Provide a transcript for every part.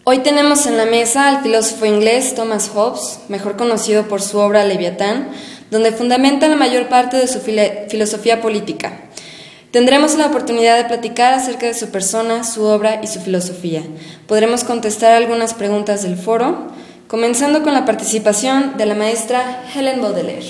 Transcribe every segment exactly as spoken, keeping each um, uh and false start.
Hoy tenemos en la mesa al filósofo inglés Thomas Hobbes, mejor conocido por su obra Leviatán, donde fundamenta la mayor parte de su filo- filosofía política. Tendremos la oportunidad de platicar acerca de su persona, su obra y su filosofía. Podremos contestar algunas preguntas del foro, comenzando con la participación de la maestra Helen Baudelaire.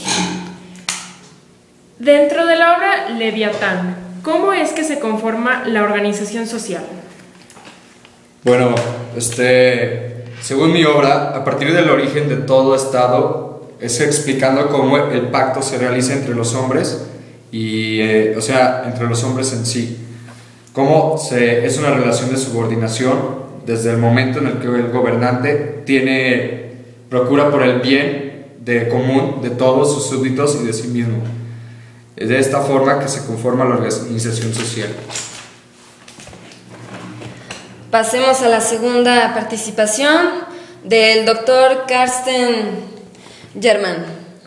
Dentro de la obra Leviatán, ¿cómo es que se conforma la organización social? Bueno, este, según mi obra, a partir del origen de todo Estado, es explicando cómo el pacto se realiza entre los hombres, y, eh, o sea, entre los hombres en sí. Cómo se, es una relación de subordinación desde el momento en el que el gobernante tiene, procura por el bien de común de todos sus súbditos y de sí mismo. Es de esta forma que se conforma la organización social. Pasemos a la segunda participación del doctor Carsten German.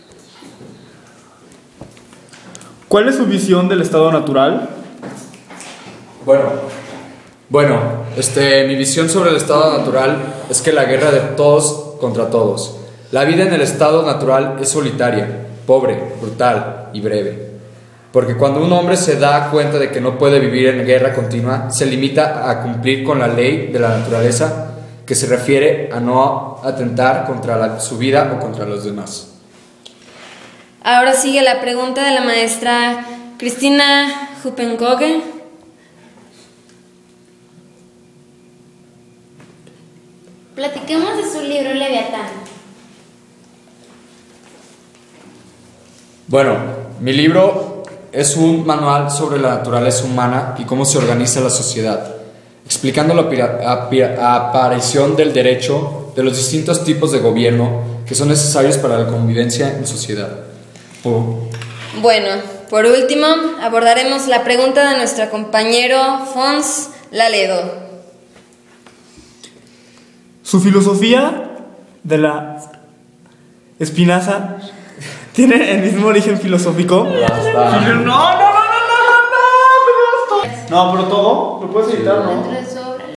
¿Cuál es su visión del estado natural? Bueno, bueno, este, mi visión sobre el estado natural es que la guerra de todos contra todos. La vida en el estado natural es solitaria, pobre, brutal y breve. Porque cuando un hombre se da cuenta de que no puede vivir en guerra continua, se limita a cumplir con la ley de la naturaleza, que se refiere a no atentar contra la, su vida o contra los demás. Ahora sigue la pregunta de la maestra Cristina Huppenkoge. Platiquemos de su libro Leviatán. Bueno, mi libro es un manual sobre la naturaleza humana y cómo se organiza la sociedad, explicando la aparición del derecho, de los distintos tipos de gobierno que son necesarios para la convivencia en sociedad. Oh. Bueno, por último, abordaremos la pregunta de nuestro compañero Fons Laledo. ¿Su filosofía de la Espinaza tiene el mismo origen filosófico? Ya está. No, no, no, no, no, no, no, no, no, pero todo lo puedes editar, ¿no? Dentro de su